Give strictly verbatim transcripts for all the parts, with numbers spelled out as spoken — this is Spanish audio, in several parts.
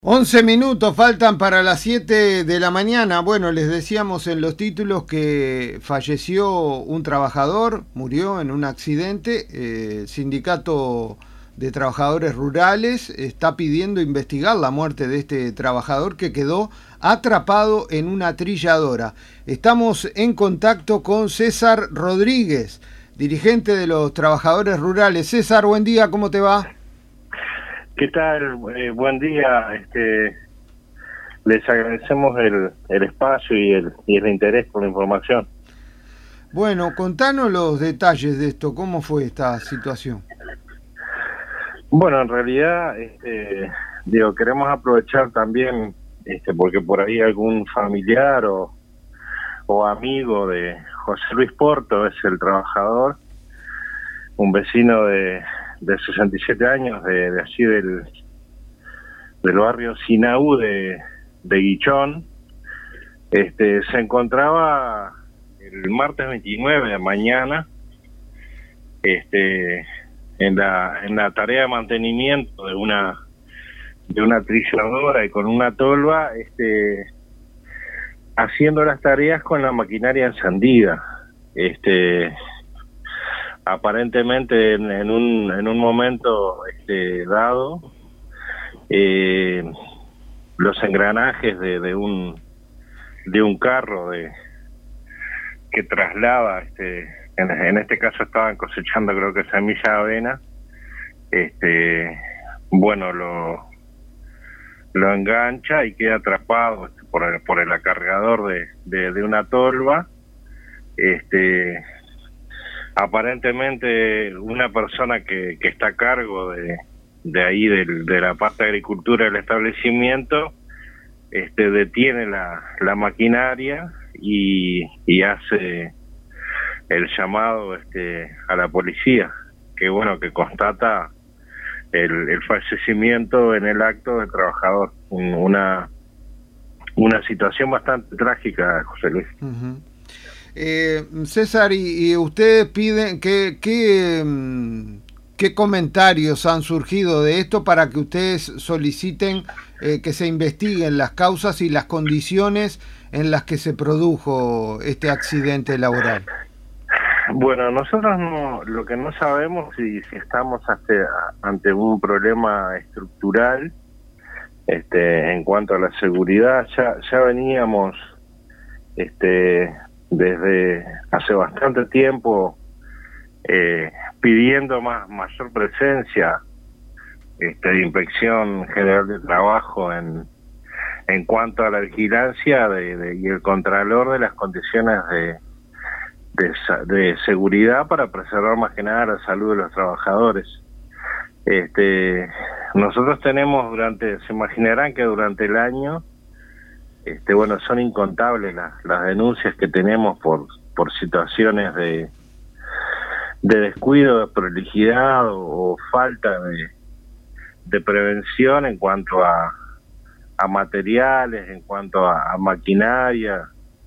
once minutos faltan para las siete de la mañana. Bueno, les decíamos en los títulos que falleció un trabajador, murió en un accidente. Eh, el Sindicato de Trabajadores Rurales está pidiendo investigar la muerte de este trabajador que quedó atrapado en una trilladora. Estamos en contacto con César Rodríguez, dirigente de los Trabajadores Rurales. César, buen día, ¿cómo te va? ¿Qué tal? Eh, buen día. Este, les agradecemos el, el espacio y el, y el interés por la información. Bueno, contanos los detalles de esto. ¿Cómo fue esta situación? Bueno, en realidad, este, digo, queremos aprovechar también, este, porque por ahí algún familiar o, o amigo de José Luis Porto es el trabajador, un vecino de... de sesenta y siete años, de, de así del, del barrio Sinaú de, de Guichón. Este, se encontraba el martes veintinueve de mañana este, en la en la tarea de mantenimiento de una de una trilladora y con una tolva, este, haciendo las tareas con la maquinaria encendida. Este, aparentemente en, en un en un momento este, dado, eh, los engranajes de, de un de un carro de que traslada, este, en, en este caso estaban cosechando creo que semilla de avena, este, bueno, lo lo engancha y queda atrapado este, por el, por el acargador de, de, de una tolva. Este, aparentemente una persona que, que está a cargo de, de ahí del, de la parte de agricultura del establecimiento, este, detiene la, la maquinaria y, y hace el llamado este, a la policía, que bueno, que constata el, el fallecimiento en el acto del trabajador. Una, una situación bastante trágica, José Luis. Uh-huh. Eh, César, y, y ustedes piden que, que, ¿qué comentarios han surgido de esto para que ustedes soliciten eh, que se investiguen las causas y las condiciones en las que se produjo este accidente laboral? Bueno, nosotros no, lo que no sabemos si, si estamos ante, ante un problema estructural este, en cuanto a la seguridad. Ya, ya veníamos este desde hace bastante tiempo eh, pidiendo más mayor presencia este, de Inspección General de Trabajo en en cuanto a la vigilancia de, de, y el contralor de las condiciones de, de de seguridad para preservar más que nada la salud de los trabajadores. Este, nosotros tenemos durante, se imaginarán que durante el año Este, bueno, son incontables las, las denuncias que tenemos por por situaciones de de descuido, de prolijidad o, o falta de, de prevención en cuanto a, a materiales, en cuanto a, a maquinaria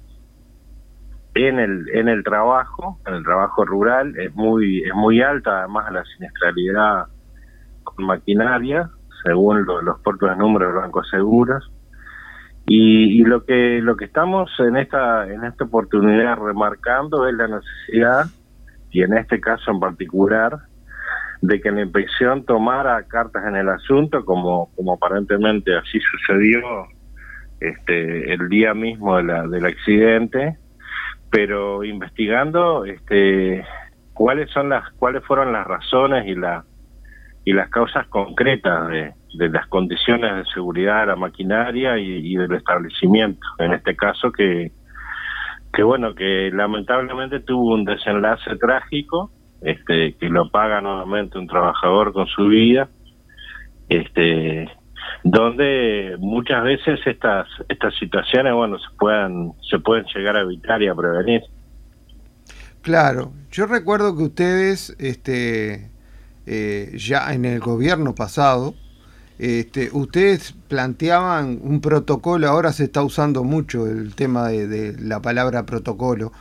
en el en el trabajo, en el trabajo rural. Es muy es muy alta además la siniestralidad con maquinaria, según lo, los propios números de los bancos seguros. Y, y lo que lo que estamos en esta en esta oportunidad remarcando es la necesidad, y en este caso en particular, de que la inspección tomara cartas en el asunto, como como aparentemente así sucedió este el día mismo de la, del accidente, pero investigando este cuáles son las cuáles fueron las razones y la y las causas concretas de de las condiciones de seguridad de la maquinaria y, y del establecimiento, en este caso que que bueno, que lamentablemente tuvo un desenlace trágico, este que lo paga nuevamente un trabajador con su vida, este donde muchas veces estas estas situaciones, bueno, se puedan se pueden llegar a evitar y a prevenir. Claro, yo recuerdo que ustedes este eh, ya en el gobierno pasado Este, ustedes planteaban un protocolo, ahora se está usando mucho el tema de, de la palabra protocolo,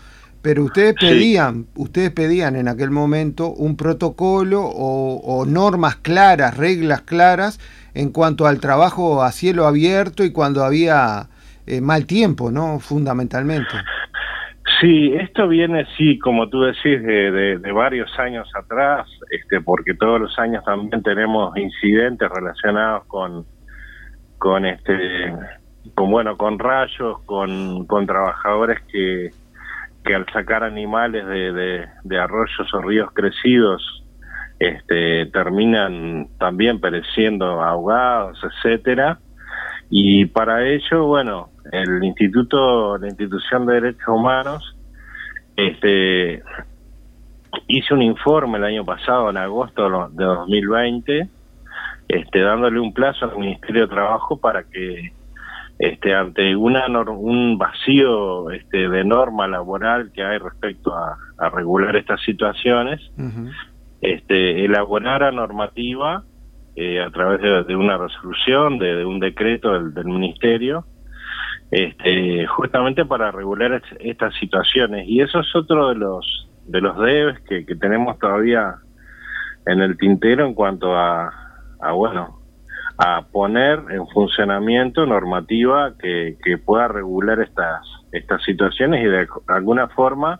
Pero ustedes pedían, sí. ustedes pedían en aquel momento un protocolo o, o normas claras, reglas claras en cuanto al trabajo a cielo abierto y cuando había eh, mal tiempo, ¿no? Fundamentalmente. Sí, esto viene, sí, como tú decís, de, de, de varios años atrás, este, porque todos los años también tenemos incidentes relacionados con, con este, con bueno, con rayos, con, con trabajadores que, que al sacar animales de, de, de arroyos o ríos crecidos, este, terminan también pereciendo ahogados, etcétera. Y para ello, bueno, el Instituto, la Institución de Derechos Humanos, este, hizo un informe el año pasado, en agosto de dos mil veinte, este, dándole un plazo al Ministerio de Trabajo para que, este, ante una un vacío este, de norma laboral que hay respecto a, a regular estas situaciones, uh-huh. este, elaborara normativa Eh, a través de, de una resolución, de, de un decreto del, del Ministerio, este, justamente para regular es, estas situaciones. Y eso es otro de los de los debes que, que tenemos todavía en el tintero en cuanto a, a bueno, a poner en funcionamiento normativa que, que pueda regular estas estas situaciones y de alguna forma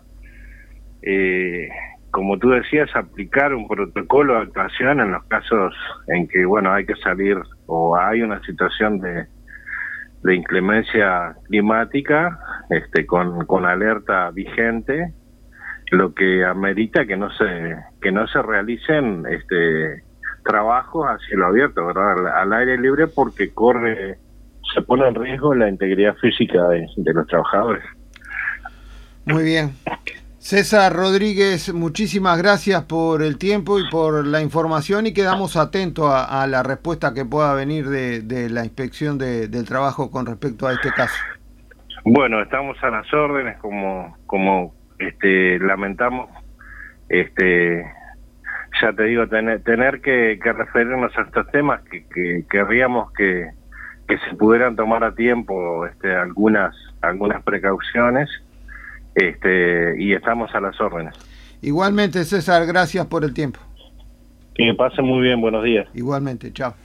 eh, como tú decías, aplicar un protocolo de actuación en los casos en que, bueno, hay que salir o hay una situación de, de inclemencia climática, este, con, con alerta vigente, lo que amerita que no se, que no se realicen, este, trabajos a cielo abierto, ¿verdad? Al, al aire libre, porque corre, se pone en riesgo la integridad física de, de los trabajadores. Muy bien. César Rodríguez, muchísimas gracias por el tiempo y por la información y quedamos atentos a, a la respuesta que pueda venir de, de la inspección de, del trabajo con respecto a este caso. Bueno, estamos a las órdenes, como como este lamentamos, este ya te digo, tener, tener que, que referirnos a estos temas, que, que querríamos que, que se pudieran tomar a tiempo este, algunas algunas precauciones. Este, y estamos a las órdenes. Igualmente, César, gracias por el tiempo. Que pasen muy bien, buenos días. Igualmente, chao.